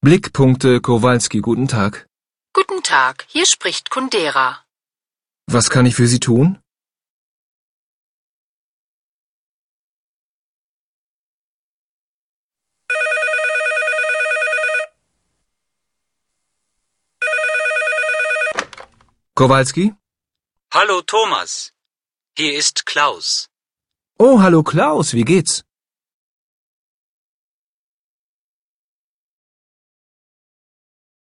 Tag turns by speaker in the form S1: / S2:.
S1: Blickpunkte Kowalski, guten Tag.
S2: Guten Tag, hier spricht Kundera.
S1: Was kann ich für Sie tun? Kowalski?
S3: Hallo Thomas, hier ist Klaus.
S1: Oh, hallo Klaus, wie geht's?